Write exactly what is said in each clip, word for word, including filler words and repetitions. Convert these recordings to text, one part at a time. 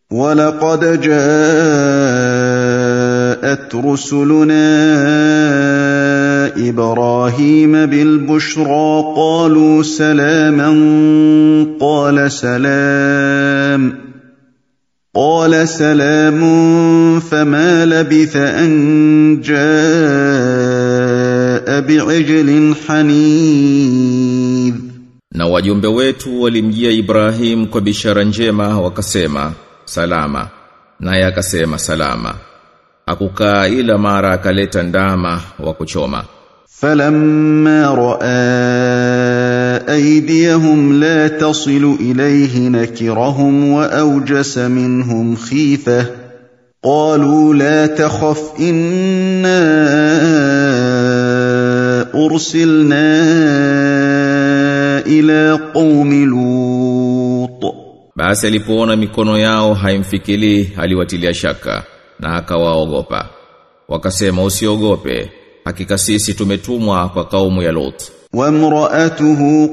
وَلَقَدْ جَاءَتْ رُسُلُنَا إِبْرَاهِيمَ بِالْبُشْرَى قَالُوا سَلَامًا قَالَ سَلَامٌ قَالَ سَلَامٌ فَمَا لَبِثَ أَن جَاءَ بِعِجْلٍ حَنِيذٍ. Na wajumbe wetu walimjia Ibrahim kwa bishara njema wakasema salama, naye akasema salama. Hakukaa ila mara akaleta ndama wa kuchoma. فَلَمَّا رَأَى أَيْدِيَهُمْ لَا تَصِلُ إِلَيْهِ نَكِرَهُمْ وَأَوْجَسَ مِنْهُمْ خِيفَةً قَالُوا لَا تَخَفْ إِنَّا أُرْسِلْنَا إِلَى قَوْمِ لُوطٍ. Basi alipoona mikono yao haimfikili aliwatilia shaka na akawaogopa. Wakasema usiogope, hakika sisi tumetumwa kwa kaumu ya Lot. وَامْرَأَتُهُ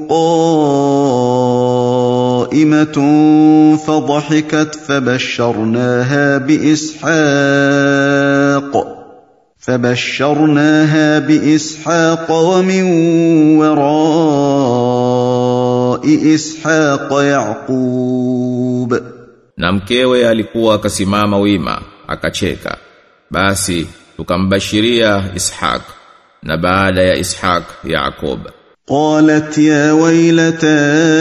قَائِمَةٌ فَضَحِكَتْ فَبَشَّرْنَاهَا بِإِسْحَاقَ فَبَشَّرْنَاهَا بِإِسْحَاقَ وَمِنْ وَرَاءِ إِسْحَاقَ يَعْقُوبَ. Na mkewe alikuwa akasimama wima akacheka, basi tukambashiria Ishaq, na baada ya Ishaq Yaqub. قالت يا ويلتى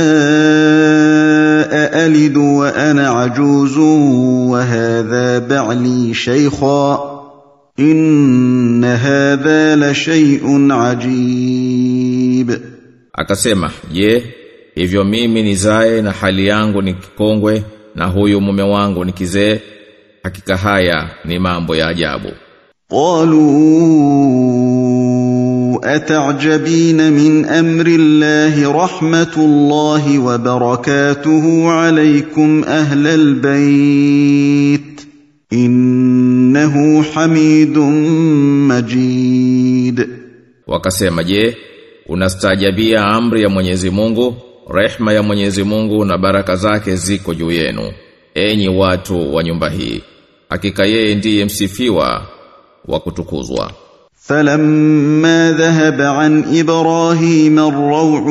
أألد وأنا عجوز وهذا بعلي شيخا إن هذا لشيء عجيب. Akasema, je, hivyo mimi nizae na hali yangu ni kikongwe na huyu mume wangu ni kizee? Hakika haya ni mambo ya ajabu. قالوا أتعجبين من أمر الله رحمة الله وبركاته عليكم أهل البيت إنه حميد مجيد. Wakasema, je, unastaajabia amri ya Mwenyezi Mungu, rehema ya Mwenyezi Mungu na baraka zake ziko juu yenu, enyi watu wa nyumba hii. Hakika yeye ndiye msifiwa wa kutukuzwa. فَلَمَّا ذَهَبَ عَنْ إِبْرَاهِيمَ الرَّوْعُ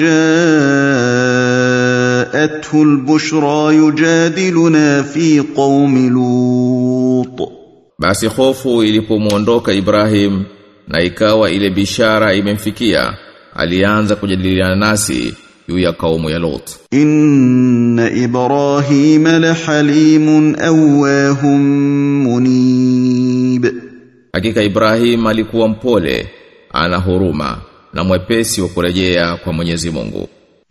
وَجَاءَتْهُ الْبُشْرَى يُجَادِلُنَا فِي قَوْمِ لُوطٍ. Basi hofu ilipomuondoka Ibrahim na ikawa ile bishara imemfikia, alianza kujadiliana nasi juu ya kaumu ya Lot. Inna Ibrahima lahalimun awwahum munib. Hakika Ibrahim alikuwa mpole, ana huruma na mwepesi wa kurejea kwa Mwenyezi Mungu.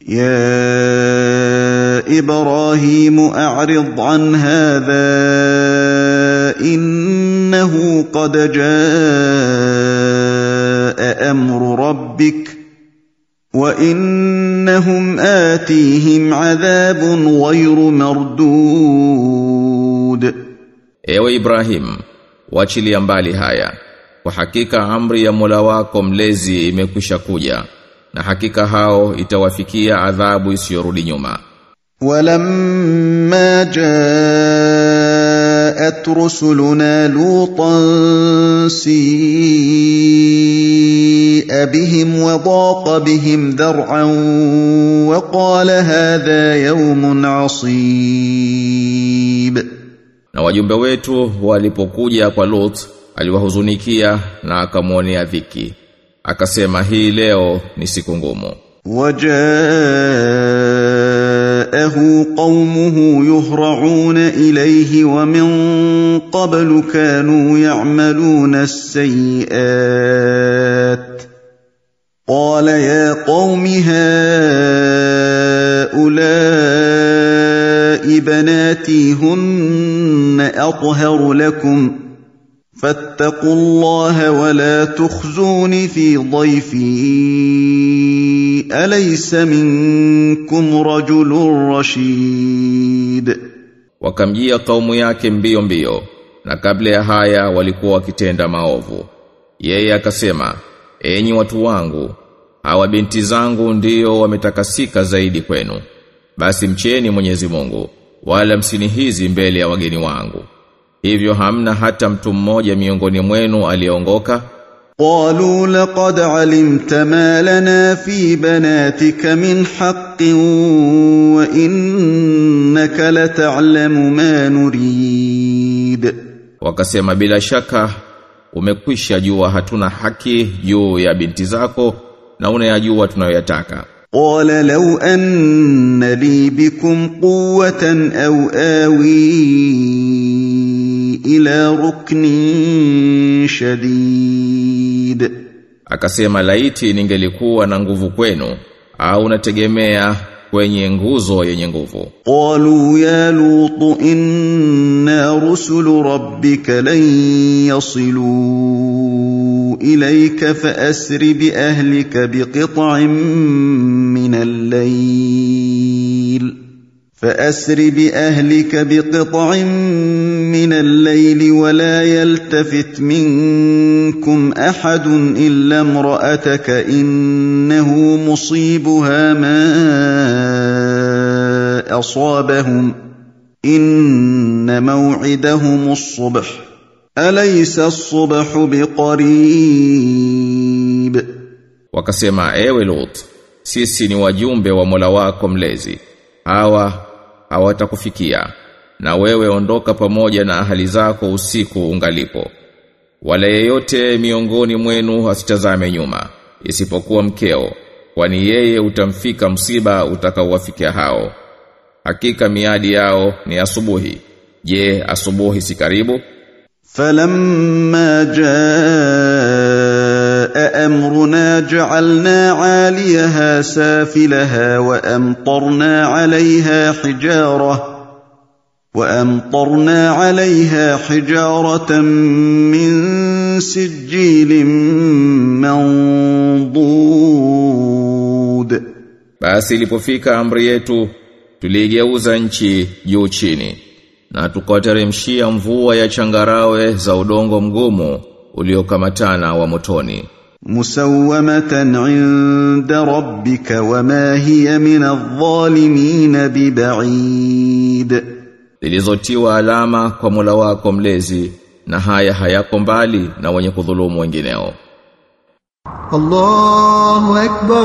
Ya Ibrahim a'rid an hadha innahu qad jaa amru rabbik wa innahum atihim adhabun ghayru mardud. Ewe Ibrahim, wachilia mbali haya, kwa hakika amri ya Mola wako mlezi imekwisha kuja, na hakika hao itawafikia adhabu isiyorudi nyuma. Walamma jaat rusuluna lutan si'a bihim wa daqa bihim dhar'an wa qala hadha yawmun 'asib. Na wajumbe wetu walipokuja kwa Lot, aliwahuzunikia na akamwonea dhiki. Akasema, hii leo ni siku ngumu. Wajaahu qaumuhu yuhra'una ilayhi wa min qablu kanu ya'maluna as-sayyi'at. Qala ya qaumi haula'i banati hunna athharu lakum فاتقوا الله ولا تخزوني في ضيفي أليس منكم رجل رشيد. Wakamjia kaumu yake mbio mbio, na kabla ya haya walikuwa wakitenda maovu. Yeye akasema, enyi watu wangu, hawa binti zangu ndio wametakasika zaidi kwenu, basi mcheni Mwenyezi Mungu wala msinihizi mbele ya wageni wangu. Hivyo hamna hata mtu mmoja miongoni mwenu aliyeongoka? قالوا لقد علمت ما لنا في بناتك من حق وإنك لتعلم ما نريد. Wakasema bila shaka umekwisha jua hatuna haki juu ya binti zako na unayajua tunayoyataka. قال لو أن لي بكم قوة أو آوي إلى ركن شديد. Akasema laiti ningelikuwa na nguvu kwenu au nategemea kwenye nguzo yenye nguvu. قالوا يا لوط إنا رسل ربك لن يصلوا إليك فأسر بأهلك بقطع من الليل فأسر بأهلك بقطع من الليل ولا يلتفت منكم أحد إلا امرأتك إنه مصيبها ما أصابهم إن موعدهم الصبح أليس الصبح بقريب. Wakasema ewe Lut, sisi ni wajumbe wa Mola wako mlezi. Hawa hawatakufikia na wewe ondoka pamoja na ahali zako usiku ungalipo. Wala yeyote miongoni mwenu asitazame nyuma isipokuwa mkeo, kwani yeye utamfika msiba utakaowafikia hao. Hakika miadi yao ni asubuhi. Je, asubuhi si karibu? فلما جاء أمرنا جعلنا عاليها سافلها وأمطرنا عليها حجارة وأمطرنا عليها حجارة من سجيل منضود. Basi ilipofika amri yetu tuligeuza nchi juu chini na tukateremshia mvua ya changarawe za udongo mgumu uliokamatana wa motoni. Musawwamatan 'inda rabbika wama hiya min adh-dhalimin biba'id. Zilizotiwa alama kwa Mola wako mlezi na haya hayako mbali na wenye kudhulumu wengineo. Allahu akbar,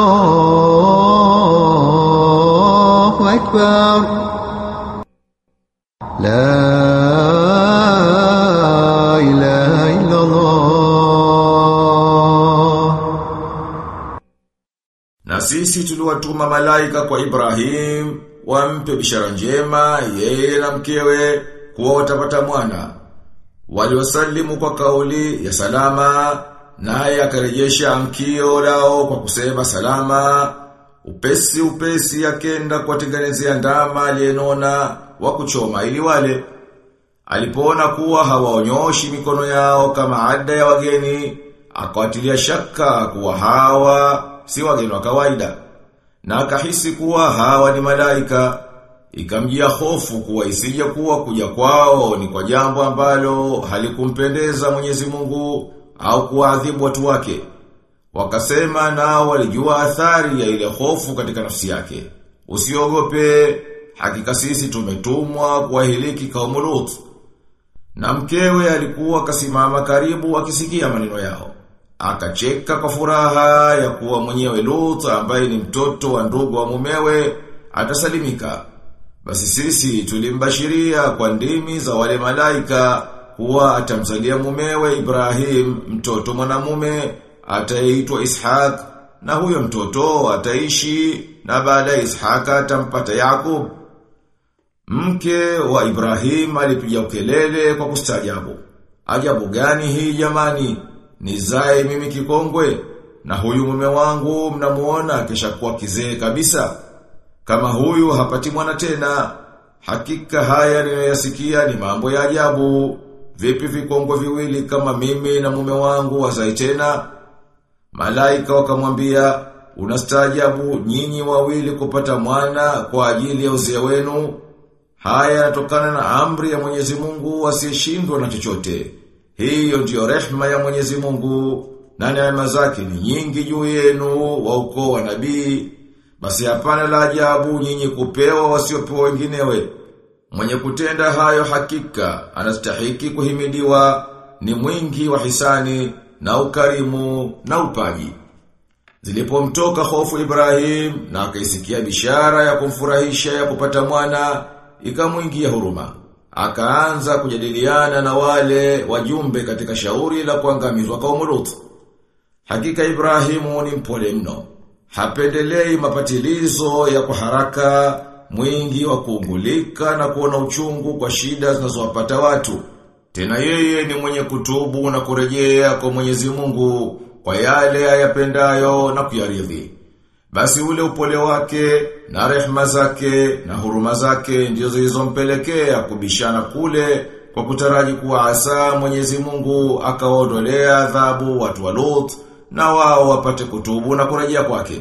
Allahu akbar. La ilaha illa Allah. Na sisi tuliwatuma malaika kwa Ibrahim wampe bishara njema yeye na mkewe kuwa watapata mwana. Waliwasalimu kwa kauli ya salama, naye akarejesha amkio lao kwa kusema salama. Upesi upesi akenda kuwatengenezea ndama aliyenona wa kuchoma ili wale. Alipoona kuwa hawaonyoshi mikono yao kama ada ya wageni, akawatilia shaka kuwa hawa si wageni wa kawaida, na akahisi kuwa hawa ni malaika. Ikamjia hofu kuwa isije kuwa kuja kwao ni kwa jambo ambalo halikumpendeza Mwenyezi Mungu au kuadhibu watu wake. Wakasema nao walijua athari ya ile hofu katika nafsi yake. Usiogope, hakika sisi tumetumwa kuwahiliki kaumu Lut. Na mkewe alikuwa kasimama karibu akisikia maneno yao. Akacheka kwa furaha ya kuwa mwenyewe Lut ambaye ni mtoto wa ndugu wa mumewe atasalimika. Basi sisi tulimbashiria kwa ndimi za wale malaika kuwa atamzalia mumewe Ibrahim mtoto mwanamume ataitwa Ishaq, na huyo mtoto ataishi na baada ya Ishaq atampata Yakub. Mke wa Ibrahim alipiga ukelele kwa kustajabu. Ajabu gani hii jamani? Nizae mimi kikongwe na huyu mume wangu mnamuona kisha kuwa kizee kabisa. Kama huyu hapati mwana tena. Hakika haya ninayoyasikia ni mambo ya ajabu. Vipi vikongwe viwili kama mimi na mume wangu wazae tena? Malaika wakamwambia, unastaajabu nyinyi wawili kupata mwana kwa ajili ya uzee wenu? Haya yanatokana na amri ya Mwenyezi Mungu asiyeshindwa na chochote. Hiyo ndiyo rehema ya Mwenyezi Mungu, na neema zake ni nyingi juu yenu wa ukoo wa nabii. Basi hapana la ajabu nyinyi kupewa wasiopewa wenginewe. Mwenye kutenda hayo hakika anastahiki kuhimidiwa, ni mwingi wa hisani na ukarimu na upaji. Zilipomtoka hofu Ibrahim na akaisikia bishara ya kumfurahisha ya kupata mwana, ikamuingia huruma. Akaanza kujadiliana na wale wajumbe katika shauri la kuangamizwa kaumu Lut. Hakika Ibrahimu ni mpole mno. Hapendelei mapatilizo ya kwa haraka, mwingi wa kuungulika na kuona uchungu kwa shida zinazowapata watu. Tena yeye ni mwenye kutubu na kurejea kwa Mwenyezi Mungu kwa yale ayapendayo na kuyaridhi. Basi ule upole wake na rehema zake na huruma zake ndizo zilizompelekea kubishana kule kwa kutaraji kuwa asa Mwenyezi Mungu akaondolea adhabu watu wa Lut na wao wapate kutubu na kurejea kwake.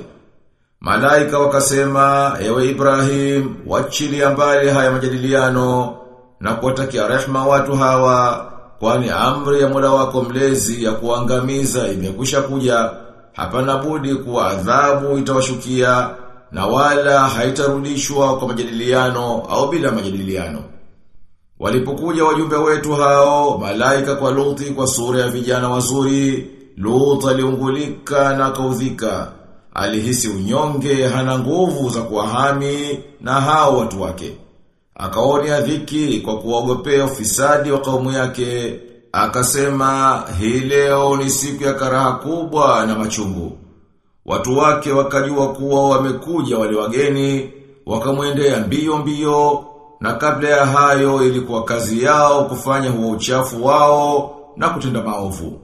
Malaika wakasema, ewe Ibrahim, wachilia mbali haya majadiliano na kuwatakia rehema watu hawa, kwani amri ya Mola wako mlezi ya kuangamiza imekwisha kuja. Hapana budi kuwa adhabu itawashukia na wala haitarudishwa kwa majadiliano au bila majadiliano. Walipokuja wajumbe wetu hao, malaika kwa Luti kwa sura ya vijana wazuri, Lut aliungulika na kaudhika. Alihisi unyonge, hana nguvu za kuwahami na hao watu wake. Akaonea dhiki kwa kuogopea ufisadi wa kaumu yake. Akasema, hii leo ni siku ya karaha kubwa na machungu. Watu wake wakajua kuwa wamekuja wale wageni, wakamwendea mbio mbio, na kabla ya hayo ilikuwa kazi yao kufanya huo uchafu wao na kutenda maovu.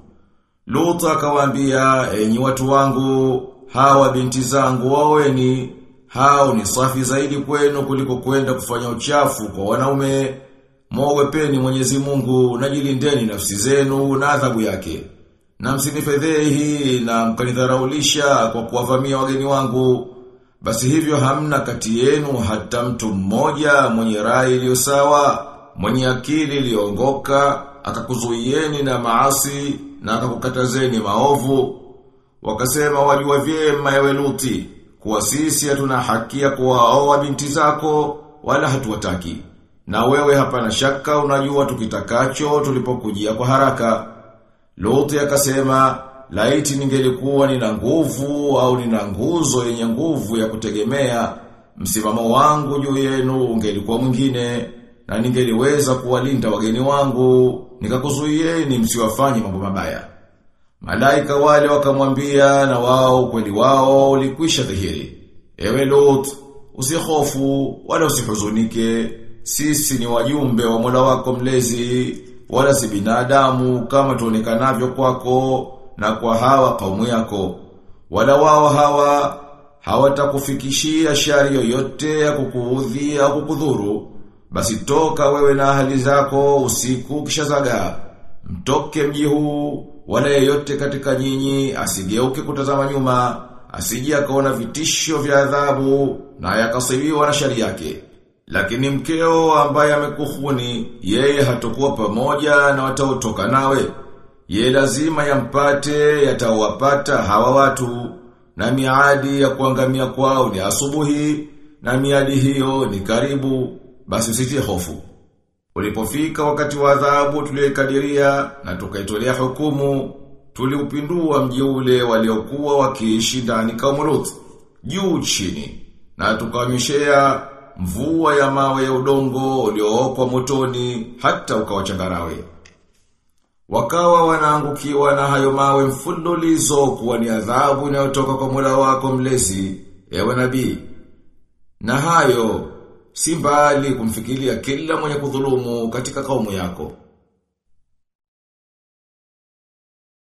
Lut akawaambia, enyi watu wangu, hawa binti zangu waweni, hao ni safi zaidi kwenu kuliko kwenda kufanya uchafu kwa wanaume. Mwogopeni Mwenyezi Mungu na jilindeni nafsi zenu na adhabu yake. Na msinifedhehi na mkanidharaulisha kwa kuwavamia wageni wangu. Basi hivyo hamna kati yenu hata mtu mmoja mwenye rai iliyo sawa, mwenye akili iliyoongoka, akakuzuieni na maasi na akakukatazeni maovu. Wakasema, wajua vyema ewe Luti, kuwa sisi hatuna haki ya kuwaoa binti zako wala hatuwataki. Na wewe hapana shaka unajua tukitakacho tulipokujia kwa haraka. Luti akasema, laiti ningelikuwa nina nguvu au nina nguzo yenye nguvu ya kutegemea, msimamo wangu juu yenu ungelikuwa mwingine, na ningeliweza kuwalinda wageni wangu, nikakuzuieni msiwafanye mambo mabaya. Malaika wale wakamwambia, na wao kweli wao ulikwisha dhihiri. Ewe Lut, usihofu wala usihuzunike, sisi ni wajumbe wa Mola wako mlezi, wala si binadamu kama tuonekanavyo kwako na kwa hawa kaumu yako. Wala wao hawa hawatakufikishia shari yoyote ya kukuudhi au kukudhuru. Basi toka wewe na ahali zako usiku kishazaga. Mtoke mji huu, wala yeyote katika nyinyi asigeuke kutazama nyuma, asije akaona vitisho vya adhabu na yakasibiwa na shari yake. Lakini mkeo ambaye amekuhuni, yeye hatakuwa pamoja na wataotoka nawe. Ye lazima yampate yatawapata hawa watu, na miadi ya kuangamia kwao ni asubuhi, na miadi hiyo ni karibu, basi usitie hofu. Ulipofika wakati wa adhabu tuliyokadiria na tukaitolea hukumu, tuliupindua mji ule waliokuwa wakiishi ndani kaumu Lut, juu chini, na tukawamishea mvua ya mawe ya udongo uliookwa motoni hata ukawachangarawe. Wakawa wanaangukiwa na hayo mawe mfululizo kuwa ni adhabu inayotoka kwa Mola wako mlezi, ewe nabii. Na hayo si mbali kumfikiria kila mwenye kudhulumu katika kaumu yako.